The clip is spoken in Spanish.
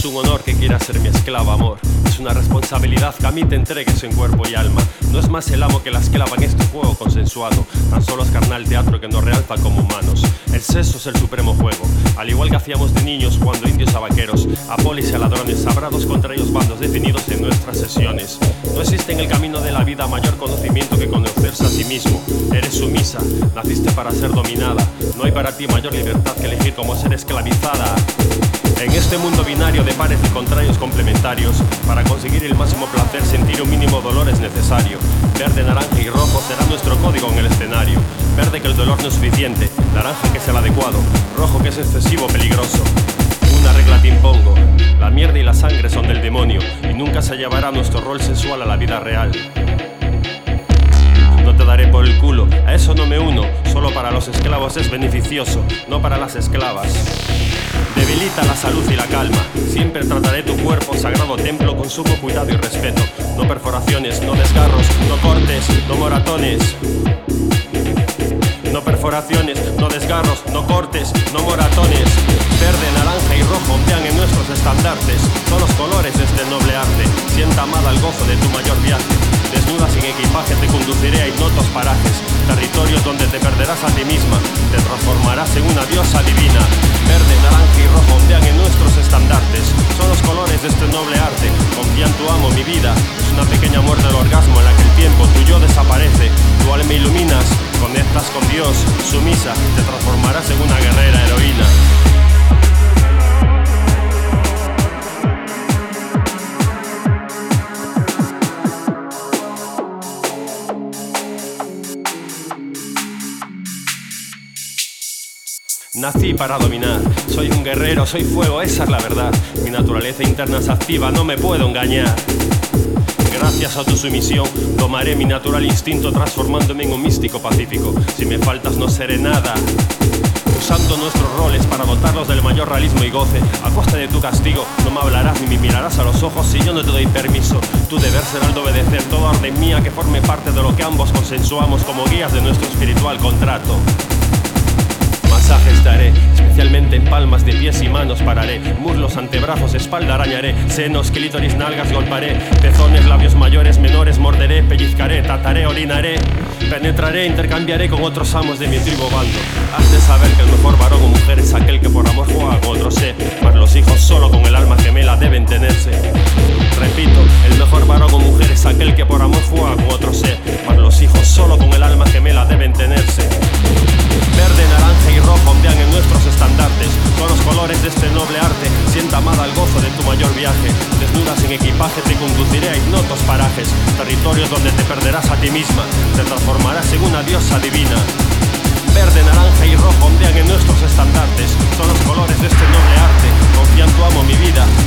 es un honor que quieras ser mi esclava, amor. Es una responsabilidad que a mí te entregues en cuerpo y alma. No es más el amo que la esclava en este juego consensuado. Tan solo es carnal teatro que nos realza como humanos. El sexo es el supremo juego. Al igual que hacíamos de niños jugando indios a vaqueros, a polis y a ladrones, habrá dos contra ellos bandos definidos en nuestras sesiones. No existe en el camino de la vida mayor conocimiento que conocerse a sí mismo. Eres sumisa, naciste para ser dominada. No hay para ti mayor libertad que elegir cómo ser esclavizada. En este mundo binario de pares y contrarios complementarios, para conseguir el máximo placer, sentir un mínimo dolor es necesario. Verde, naranja y rojo será nuestro código en el escenario. Verde que el dolor no es suficiente, naranja que es el adecuado, rojo que es excesivo, peligroso. Una regla te impongo, la mierda y la sangre son del demonio, y nunca se llevará nuestro rol sensual a la vida real. No te daré por el culo, a eso no me uno. Solo para los esclavos es beneficioso, no para las esclavas. Debilita la salud y la calma. Siempre trataré tu cuerpo, sagrado templo, con sumo cuidado y respeto. No perforaciones, no desgarros, no cortes, no moratones. No perforaciones, no desgarros, no cortes, no moratones. Verde, naranja y rojo ondean en nuestros estandartes. Son los colores de este noble arte. Sienta amada el gozo de tu mayor viaje. Desnuda sin equipaje te conduciré a ignotos parajes. Territorios donde te perderás a ti misma. Te transformarás en una diosa divina. Verde, naranja y rojo ondean en nuestros estandartes. Son los colores de este noble arte. Confía en tu amo, mi vida. Es una pequeña muerte del orgasmo en la que el tiempo tuyo desaparece. Tu alma iluminas, conectas con Dios. Sumisa, te transformarás en una guerrera heroína. Nací para dominar, soy un guerrero, soy fuego, esa es la verdad. Mi naturaleza interna es activa, no me puedo engañar. Gracias a tu sumisión, tomaré mi natural instinto transformándome en un místico pacífico. Si me faltas no seré nada. Usando nuestros roles para dotarlos del mayor realismo y goce. A costa de tu castigo, no me hablarás ni me mirarás a los ojos si yo no te doy permiso. Tu deber será el de obedecer toda orden mía que forme parte de lo que ambos consensuamos como guías de nuestro espiritual contrato. Masajes daré, especialmente en palmas de pies y manos pararé. Muslos, antebrazos, espalda arañaré. Senos, clítoris, nalgas golparé. Pezones, labios mayores, menores morderé. Pellizcaré, trataré, orinaré. Penetraré, intercambiaré con otros amos de mi tribu bando. Has de saber que el mejor varón o mujer es aquel que por amor juega con otro ser. Mas los hijos solo con el alma gemela deben tenerse. Repito, el mejor varón o mujer es aquel que por amor juega con otro ser. Mas los hijos solo con el alma gemela deben tenerse. Verde, naranja y rojo ondean en nuestros estandartes. Son los colores de este noble arte. Sienta amada el gozo de tu mayor viaje. Desnuda sin equipaje te conduciré a ignotos parajes. Territorios donde te perderás a ti misma. Te transformarás en una diosa divina. Verde, naranja y rojo ondean en nuestros estandartes. Son los colores de este noble arte. Confía en tu amo, mi vida.